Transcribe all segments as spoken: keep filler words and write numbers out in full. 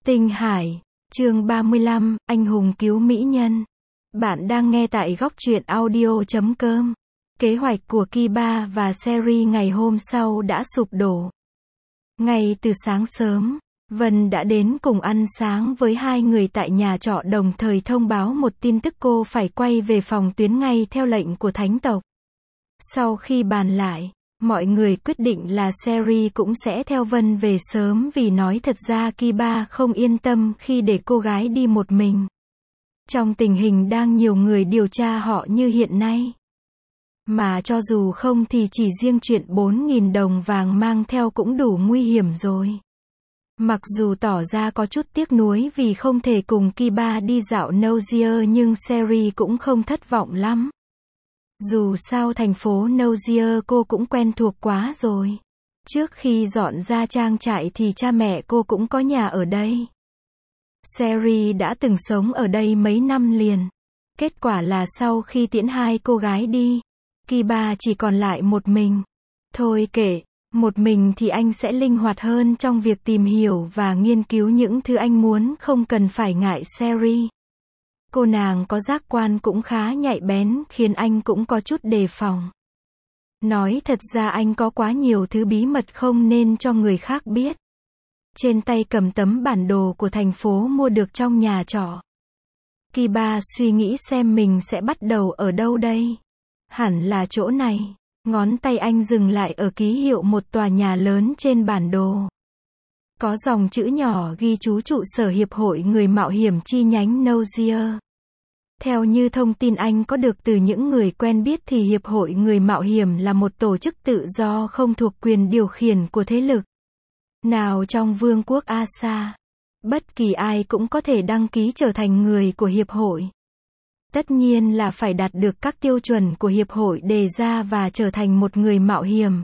Tinh Hải, chương ba mươi lăm, anh hùng cứu mỹ nhân. Bạn đang nghe tại góc truyện audio chấm com. Kế hoạch của Kiba và Seri ngày hôm sau đã sụp đổ. Ngay từ sáng sớm, Vân đã đến cùng ăn sáng với hai người tại nhà trọ, đồng thời thông báo một tin tức: cô phải quay về phòng tuyến ngay theo lệnh của thánh tộc. Sau khi bàn lại, mọi người quyết định là Seri cũng sẽ theo Vân về sớm, vì nói thật ra Kiba không yên tâm khi để cô gái đi một mình. Trong tình hình đang nhiều người điều tra họ như hiện nay. Mà cho dù không thì chỉ riêng chuyện bốn nghìn đồng vàng mang theo cũng đủ nguy hiểm rồi. Mặc dù tỏ ra có chút tiếc nuối vì không thể cùng Kiba đi dạo Nozier, nhưng Seri cũng không thất vọng lắm. Dù sao thành phố Nozier cô cũng quen thuộc quá rồi. Trước khi dọn ra trang trại thì cha mẹ cô cũng có nhà ở đây. Seri đã từng sống ở đây mấy năm liền. Kết quả là sau khi tiễn hai cô gái đi, Kiba chỉ còn lại một mình. Thôi kệ, một mình thì anh sẽ linh hoạt hơn trong việc tìm hiểu và nghiên cứu những thứ anh muốn, không cần phải ngại Seri. Cô nàng có giác quan cũng khá nhạy bén, khiến anh cũng có chút đề phòng. Nói thật ra anh có quá nhiều thứ bí mật không nên cho người khác biết. Trên tay cầm tấm bản đồ của thành phố mua được trong nhà trọ. Kiba suy nghĩ xem mình sẽ bắt đầu ở đâu đây. Hẳn là chỗ này. Ngón tay anh dừng lại ở ký hiệu một tòa nhà lớn trên bản đồ. Có dòng chữ nhỏ ghi chú trụ sở Hiệp hội Người Mạo Hiểm chi nhánh Nozier. Theo như thông tin anh có được từ những người quen biết thì Hiệp hội Người Mạo Hiểm là một tổ chức tự do không thuộc quyền điều khiển của thế lực nào trong Vương quốc Asa. Bất kỳ ai cũng có thể đăng ký trở thành người của Hiệp hội. Tất nhiên là phải đạt được các tiêu chuẩn của Hiệp hội đề ra và trở thành một người mạo hiểm.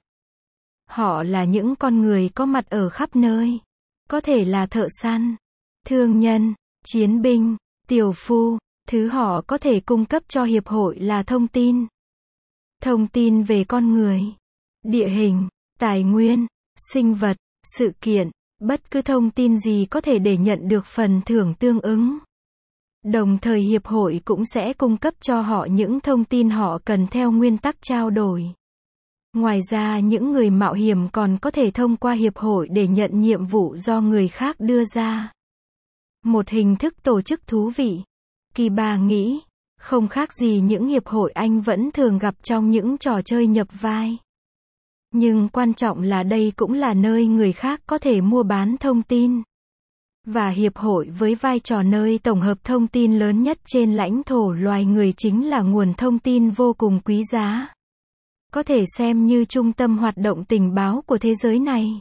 Họ là những con người có mặt ở khắp nơi. Có thể là thợ săn, thương nhân, chiến binh, tiểu phu. Thứ họ có thể cung cấp cho Hiệp hội là thông tin. Thông tin về con người, địa hình, tài nguyên, sinh vật, sự kiện, bất cứ thông tin gì có thể để nhận được phần thưởng tương ứng. Đồng thời Hiệp hội cũng sẽ cung cấp cho họ những thông tin họ cần theo nguyên tắc trao đổi. Ngoài ra những người mạo hiểm còn có thể thông qua Hiệp hội để nhận nhiệm vụ do người khác đưa ra. Một hình thức tổ chức thú vị. Kiba nghĩ, không khác gì những hiệp hội anh vẫn thường gặp trong những trò chơi nhập vai. Nhưng quan trọng là đây cũng là nơi người khác có thể mua bán thông tin. Và hiệp hội với vai trò nơi tổng hợp thông tin lớn nhất trên lãnh thổ loài người chính là nguồn thông tin vô cùng quý giá. Có thể xem như trung tâm hoạt động tình báo của thế giới này.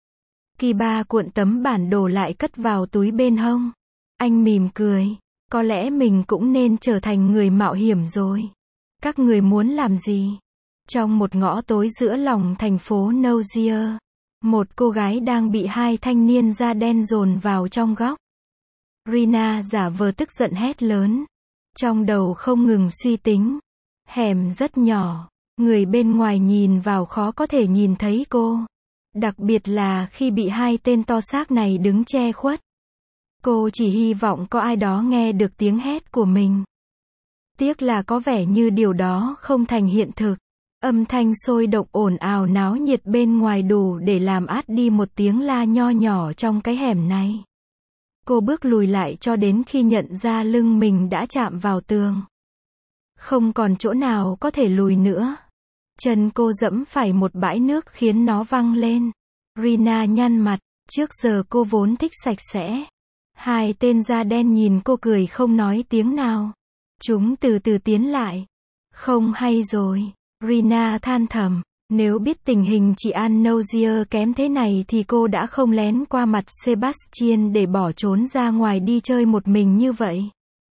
Kiba cuộn tấm bản đồ lại cất vào túi bên hông. Anh mỉm cười. Có lẽ mình cũng nên trở thành người mạo hiểm rồi. Các người muốn làm gì? Trong một ngõ tối giữa lòng thành phố Nozier, một cô gái đang bị hai thanh niên da đen dồn vào trong góc. Rina giả vờ tức giận hét lớn. Trong đầu không ngừng suy tính. Hẻm rất nhỏ. Người bên ngoài nhìn vào khó có thể nhìn thấy cô. Đặc biệt là khi bị hai tên to xác này đứng che khuất. Cô chỉ hy vọng có ai đó nghe được tiếng hét của mình. Tiếc là có vẻ như điều đó không thành hiện thực. Âm thanh sôi động ồn ào náo nhiệt bên ngoài đủ để làm át đi một tiếng la nho nhỏ trong cái hẻm này. Cô bước lùi lại cho đến khi nhận ra lưng mình đã chạm vào tường. Không còn chỗ nào có thể lùi nữa. Chân cô dẫm phải một bãi nước khiến nó văng lên. Rina nhăn mặt. Trước giờ cô vốn thích sạch sẽ. Hai tên da đen nhìn cô cười không nói tiếng nào. Chúng từ từ tiến lại. Không hay rồi. Rina than thầm. Nếu biết tình hình chị An Nozier kém thế này thì cô đã không lén qua mặt Sebastian để bỏ trốn ra ngoài đi chơi một mình như vậy.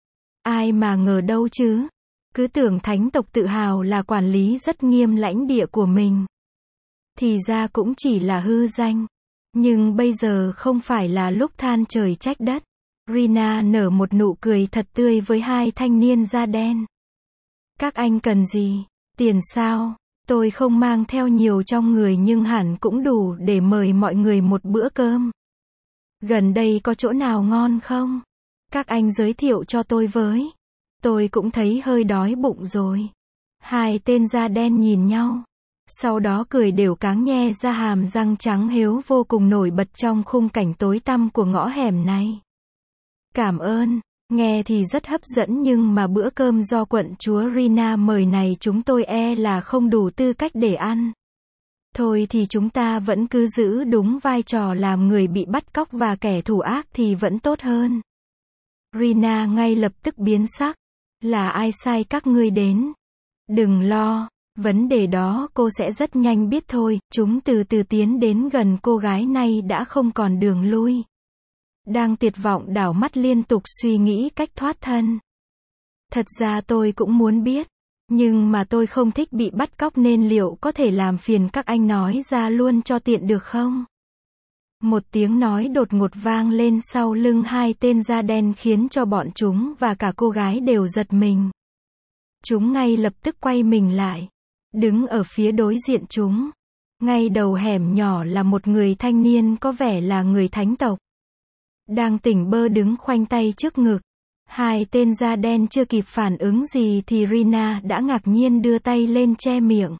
Ai mà ngờ đâu chứ. Cứ tưởng thánh tộc tự hào là quản lý rất nghiêm lãnh địa của mình. Thì ra cũng chỉ là hư danh. Nhưng bây giờ không phải là lúc than trời trách đất. Rina nở một nụ cười thật tươi với hai thanh niên da đen. Các anh cần gì? Tiền sao? Tôi không mang theo nhiều trong người nhưng hẳn cũng đủ để mời mọi người một bữa cơm. Gần đây có chỗ nào ngon không? Các anh giới thiệu cho tôi với. Tôi cũng thấy hơi đói bụng rồi. Hai tên da đen nhìn nhau. Sau đó cười đều cáng nhe ra hàm răng trắng hiếu vô cùng nổi bật trong khung cảnh tối tăm của ngõ hẻm này. Cảm ơn. Nghe thì rất hấp dẫn nhưng mà bữa cơm do quận chúa Rina mời này chúng tôi e là không đủ tư cách để ăn. Thôi thì chúng ta vẫn cứ giữ đúng vai trò làm người bị bắt cóc và kẻ thủ ác thì vẫn tốt hơn. Rina ngay lập tức biến sắc. Là ai sai các ngươi đến? Đừng lo, vấn đề đó cô sẽ rất nhanh biết thôi. Chúng từ từ tiến đến gần cô gái này đã không còn đường lui. Đang tuyệt vọng đảo mắt liên tục suy nghĩ cách thoát thân. Thật ra tôi cũng muốn biết. Nhưng mà tôi không thích bị bắt cóc nên liệu có thể làm phiền các anh nói ra luôn cho tiện được không? Một tiếng nói đột ngột vang lên sau lưng hai tên da đen khiến cho bọn chúng và cả cô gái đều giật mình. Chúng ngay lập tức quay mình lại. Đứng ở phía đối diện chúng. Ngay đầu hẻm nhỏ là một người thanh niên có vẻ là người thánh tộc. Đang tỉnh bơ đứng khoanh tay trước ngực. Hai tên da đen chưa kịp phản ứng gì thì Rina đã ngạc nhiên đưa tay lên che miệng.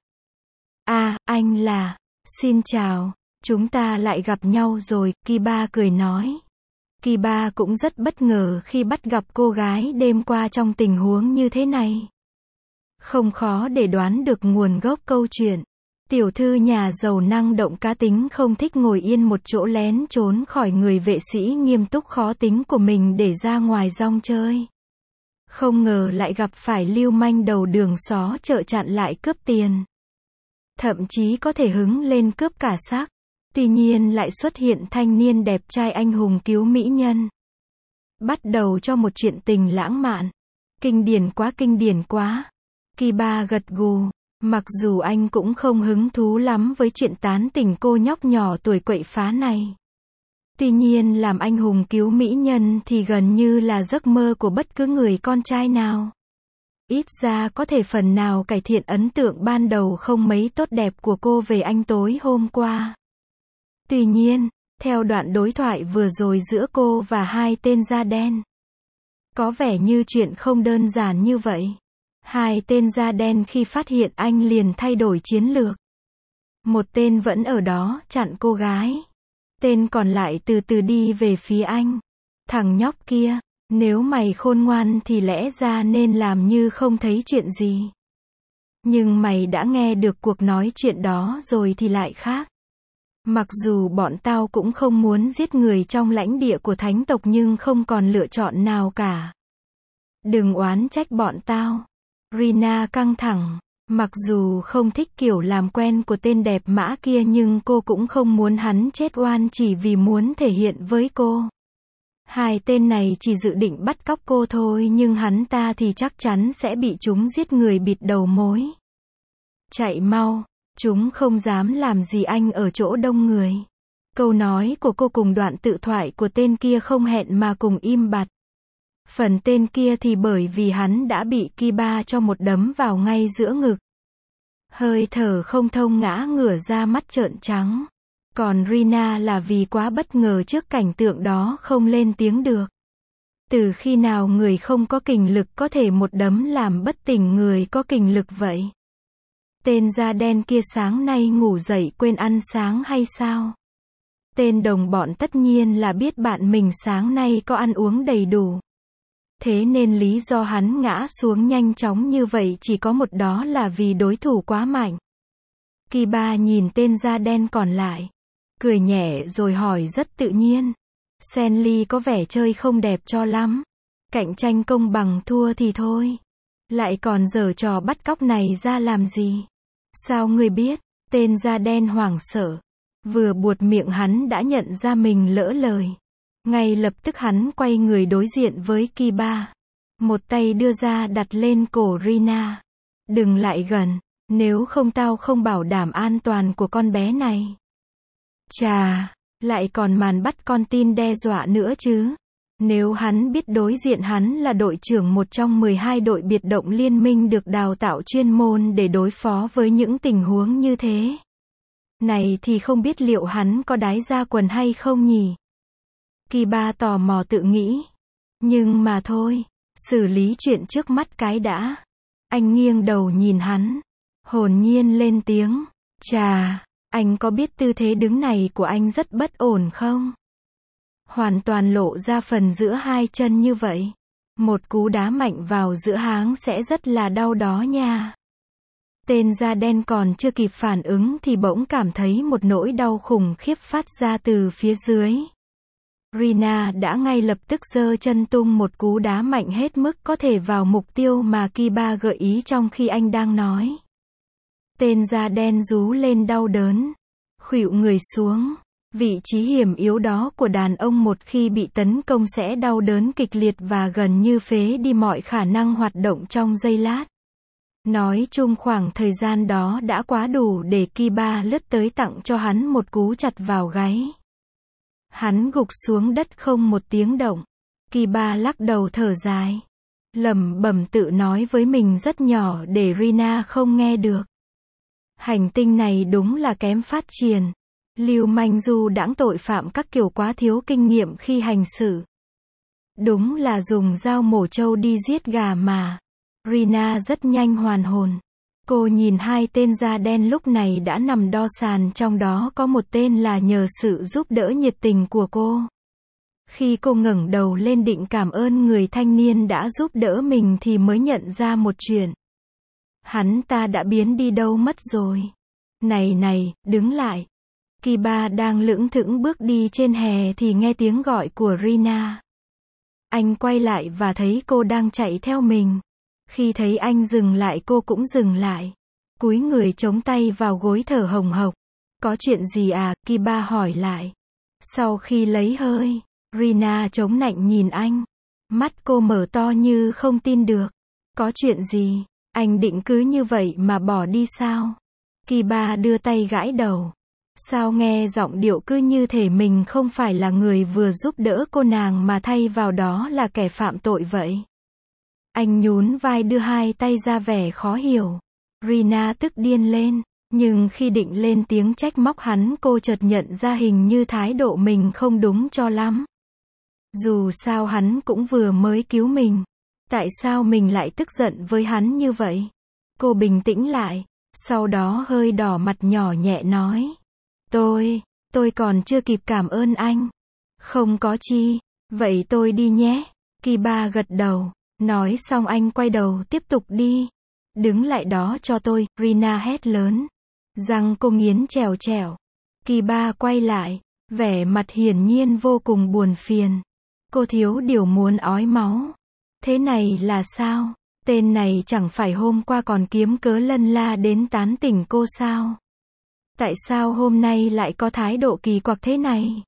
À, anh là... Xin chào. Chúng ta lại gặp nhau rồi, Kiba cười nói. Kiba cũng rất bất ngờ khi bắt gặp cô gái đêm qua trong tình huống như thế này. Không khó để đoán được nguồn gốc câu chuyện. Tiểu thư nhà giàu năng động cá tính không thích ngồi yên một chỗ lén trốn khỏi người vệ sĩ nghiêm túc khó tính của mình để ra ngoài rong chơi. Không ngờ lại gặp phải lưu manh đầu đường xó chợ chặn lại cướp tiền. Thậm chí có thể hứng lên cướp cả xác. Tuy nhiên lại xuất hiện thanh niên đẹp trai anh hùng cứu mỹ nhân. Bắt đầu cho một chuyện tình lãng mạn. Kinh điển quá kinh điển quá. Kiba gật gù. Mặc dù anh cũng không hứng thú lắm với chuyện tán tỉnh cô nhóc nhỏ tuổi quậy phá này. Tuy nhiên làm anh hùng cứu mỹ nhân thì gần như là giấc mơ của bất cứ người con trai nào. Ít ra có thể phần nào cải thiện ấn tượng ban đầu không mấy tốt đẹp của cô về anh tối hôm qua. Tuy nhiên, theo đoạn đối thoại vừa rồi giữa cô và hai tên da đen, có vẻ như chuyện không đơn giản như vậy. Hai tên da đen khi phát hiện anh liền thay đổi chiến lược. Một tên vẫn ở đó, chặn cô gái. Tên còn lại từ từ đi về phía anh. Thằng nhóc kia, nếu mày khôn ngoan thì lẽ ra nên làm như không thấy chuyện gì. Nhưng mày đã nghe được cuộc nói chuyện đó rồi thì lại khác. Mặc dù bọn tao cũng không muốn giết người trong lãnh địa của thánh tộc nhưng không còn lựa chọn nào cả. Đừng oán trách bọn tao. Rina căng thẳng. Mặc dù không thích kiểu làm quen của tên đẹp mã kia nhưng cô cũng không muốn hắn chết oan chỉ vì muốn thể hiện với cô. Hai tên này chỉ dự định bắt cóc cô thôi nhưng hắn ta thì chắc chắn sẽ bị chúng giết người bịt đầu mối. Chạy mau, chúng không dám làm gì anh ở chỗ đông người. Câu nói của cô cùng đoạn tự thoại của tên kia không hẹn mà cùng im bặt. Phần tên kia thì bởi vì hắn đã bị Kiba cho một đấm vào ngay giữa ngực. Hơi thở không thông ngã ngửa ra mắt trợn trắng. Còn Rina là vì quá bất ngờ trước cảnh tượng đó không lên tiếng được. Từ khi nào người không có kình lực có thể một đấm làm bất tỉnh người có kình lực vậy? Tên da đen kia sáng nay ngủ dậy quên ăn sáng hay sao? Tên đồng bọn tất nhiên là biết bạn mình sáng nay có ăn uống đầy đủ. Thế nên lý do hắn ngã xuống nhanh chóng như vậy chỉ có một đó là vì đối thủ quá mạnh. Kiba nhìn tên da đen còn lại. Cười nhẹ rồi hỏi rất tự nhiên. Senli có vẻ chơi không đẹp cho lắm. Cạnh tranh công bằng thua thì thôi. Lại còn giở trò bắt cóc này ra làm gì? Sao ngươi biết? Tên da đen hoảng sợ. Vừa buột miệng hắn đã nhận ra mình lỡ lời. Ngay lập tức hắn quay người đối diện với Kiba. Một tay đưa ra đặt lên cổ Rina. Đừng lại gần, nếu không tao không bảo đảm an toàn của con bé này. Chà, lại còn màn bắt con tin đe dọa nữa chứ. Nếu hắn biết đối diện hắn là đội trưởng một trong mười hai đội biệt động liên minh được đào tạo chuyên môn để đối phó với những tình huống như thế. Này thì không biết liệu hắn có đái ra quần hay không nhỉ? Kiba tò mò tự nghĩ. Nhưng mà thôi, xử lý chuyện trước mắt cái đã. Anh nghiêng đầu nhìn hắn, hồn nhiên lên tiếng. Chà, anh có biết tư thế đứng này của anh rất bất ổn không? Hoàn toàn lộ ra phần giữa hai chân như vậy. Một cú đá mạnh vào giữa háng sẽ rất là đau đó nha. Tên da đen còn chưa kịp phản ứng thì bỗng cảm thấy một nỗi đau khủng khiếp phát ra từ phía dưới. Rina đã ngay lập tức giơ chân tung một cú đá mạnh hết mức có thể vào mục tiêu mà Kiba gợi ý trong khi anh đang nói. Tên da đen rú lên đau đớn, khuỵu người xuống. Vị trí hiểm yếu đó của đàn ông một khi bị tấn công sẽ đau đớn kịch liệt và gần như phế đi mọi khả năng hoạt động trong giây lát. Nói chung khoảng thời gian đó đã quá đủ để Kiba lướt tới tặng cho hắn một cú chặt vào gáy. Hắn gục xuống đất không một tiếng động. Kiba lắc đầu thở dài, lẩm bẩm tự nói với mình rất nhỏ để Rina không nghe được. Hành tinh này đúng là kém phát triển. Lưu manh du đãng tội phạm các kiểu quá thiếu kinh nghiệm khi hành xử. Đúng là dùng dao mổ trâu đi giết gà mà. Rina rất nhanh hoàn hồn. Cô nhìn hai tên da đen lúc này đã nằm đo sàn, trong đó có một tên là nhờ sự giúp đỡ nhiệt tình của cô. Khi cô ngẩng đầu lên định cảm ơn người thanh niên đã giúp đỡ mình thì mới nhận ra một chuyện. Hắn ta đã biến đi đâu mất rồi. Này này, đứng lại. Kiba đang lững thững bước đi trên hè thì nghe tiếng gọi của Rina. Anh quay lại và thấy cô đang chạy theo mình. Khi thấy anh dừng lại cô cũng dừng lại. Cúi người chống tay vào gối thở hồng hộc. Có chuyện gì à? Kiba hỏi lại. Sau khi lấy hơi, Rina chống nạnh nhìn anh. Mắt cô mở to như không tin được. Có chuyện gì? Anh định cứ như vậy mà bỏ đi sao? Kiba đưa tay gãi đầu. Sao nghe giọng điệu cứ như thể mình không phải là người vừa giúp đỡ cô nàng mà thay vào đó là kẻ phạm tội vậy? Anh nhún vai đưa hai tay ra vẻ khó hiểu. Rina tức điên lên, nhưng khi định lên tiếng trách móc hắn cô chợt nhận ra hình như thái độ mình không đúng cho lắm. Dù sao hắn cũng vừa mới cứu mình. Tại sao mình lại tức giận với hắn như vậy? Cô bình tĩnh lại, sau đó hơi đỏ mặt nhỏ nhẹ nói. Tôi, tôi còn chưa kịp cảm ơn anh. Không có chi, vậy tôi đi nhé. Kiba gật đầu, nói xong anh quay đầu tiếp tục đi. Đứng lại đó cho tôi, Rina hét lớn. Răng cô nghiến trèo trèo. Kiba quay lại, vẻ mặt hiển nhiên vô cùng buồn phiền. Cô thiếu điều muốn ói máu. Thế này là sao? Tên này chẳng phải hôm qua còn kiếm cớ lân la đến tán tỉnh cô sao? Tại sao hôm nay lại có thái độ kỳ quặc thế này?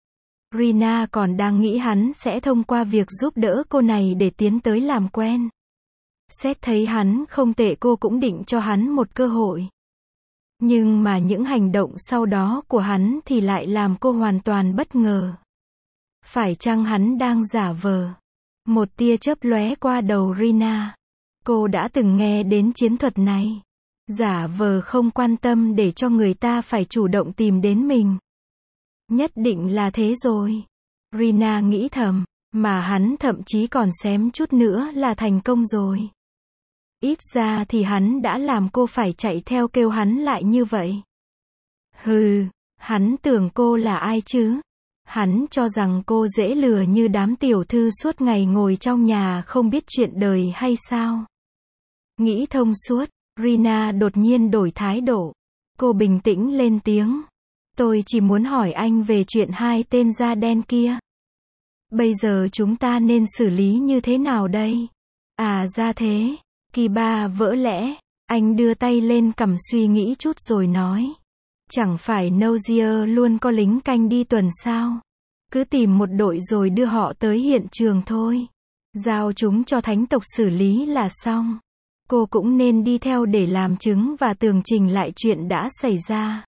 Rina còn đang nghĩ hắn sẽ thông qua việc giúp đỡ cô này để tiến tới làm quen. Xét thấy hắn không tệ cô cũng định cho hắn một cơ hội. Nhưng mà những hành động sau đó của hắn thì lại làm cô hoàn toàn bất ngờ. Phải chăng hắn đang giả vờ? Một tia chớp lóe qua đầu Rina. Cô đã từng nghe đến chiến thuật này. Giả vờ không quan tâm để cho người ta phải chủ động tìm đến mình. Nhất định là thế rồi. Rina nghĩ thầm, mà hắn thậm chí còn xém chút nữa là thành công rồi. Ít ra thì hắn đã làm cô phải chạy theo kêu hắn lại như vậy. Hừ, hắn tưởng cô là ai chứ? Hắn cho rằng cô dễ lừa như đám tiểu thư suốt ngày ngồi trong nhà không biết chuyện đời hay sao? Nghĩ thông suốt, Rina đột nhiên đổi thái độ. Cô bình tĩnh lên tiếng. Tôi chỉ muốn hỏi anh về chuyện hai tên da đen kia. Bây giờ chúng ta nên xử lý như thế nào đây? À ra thế. Kiba vỡ lẽ. Anh đưa tay lên cằm suy nghĩ chút rồi nói. Chẳng phải Nozier luôn có lính canh đi tuần sao? Cứ tìm một đội rồi đưa họ tới hiện trường thôi. Giao chúng cho thánh tộc xử lý là xong. Cô cũng nên đi theo để làm chứng và tường trình lại chuyện đã xảy ra.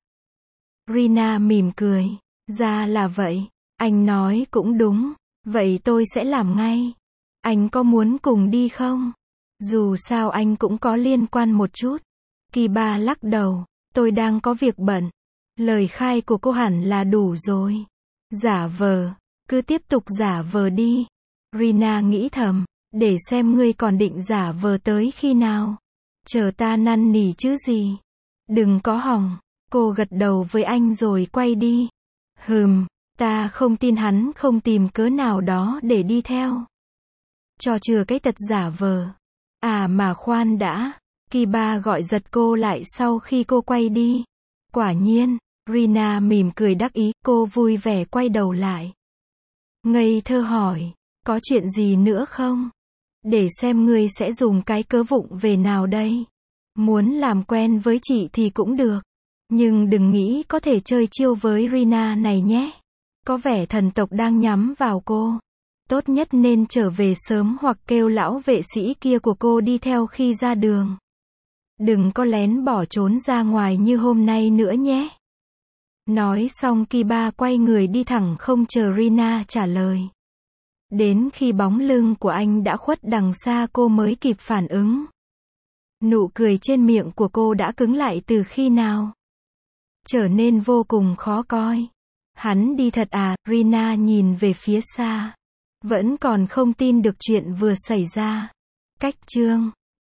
Rina mỉm cười. Ra là vậy. Anh nói cũng đúng. Vậy tôi sẽ làm ngay. Anh có muốn cùng đi không? Dù sao anh cũng có liên quan một chút. Kiba lắc đầu. Tôi đang có việc bận. Lời khai của cô hẳn là đủ rồi. Giả vờ. Cứ tiếp tục giả vờ đi. Rina nghĩ thầm, để xem ngươi còn định giả vờ tới khi nào. Chờ ta năn nỉ chứ gì. Đừng có hỏng. Cô gật đầu với anh rồi quay đi. Hừm, ta không tin hắn không tìm cớ nào đó để đi theo. Cho chừa cái tật giả vờ. À mà khoan đã. Kiba gọi giật cô lại sau khi cô quay đi. Quả nhiên, Rina mỉm cười đắc ý, cô vui vẻ quay đầu lại. Ngây thơ hỏi, có chuyện gì nữa không? Để xem ngươi sẽ dùng cái cớ vụng về nào đây. Muốn làm quen với chị thì cũng được. Nhưng đừng nghĩ có thể chơi chiêu với Rina này nhé. Có vẻ thần tộc đang nhắm vào cô. Tốt nhất nên trở về sớm hoặc kêu lão vệ sĩ kia của cô đi theo khi ra đường. Đừng có lén bỏ trốn ra ngoài như hôm nay nữa nhé. Nói xong Kiba quay người đi thẳng không chờ Rina trả lời. Đến khi bóng lưng của anh đã khuất đằng xa cô mới kịp phản ứng. Nụ cười trên miệng của cô đã cứng lại từ khi nào? Trở nên vô cùng khó coi. Hắn đi thật à? Rina nhìn về phía xa. Vẫn còn không tin được chuyện vừa xảy ra. Cách chương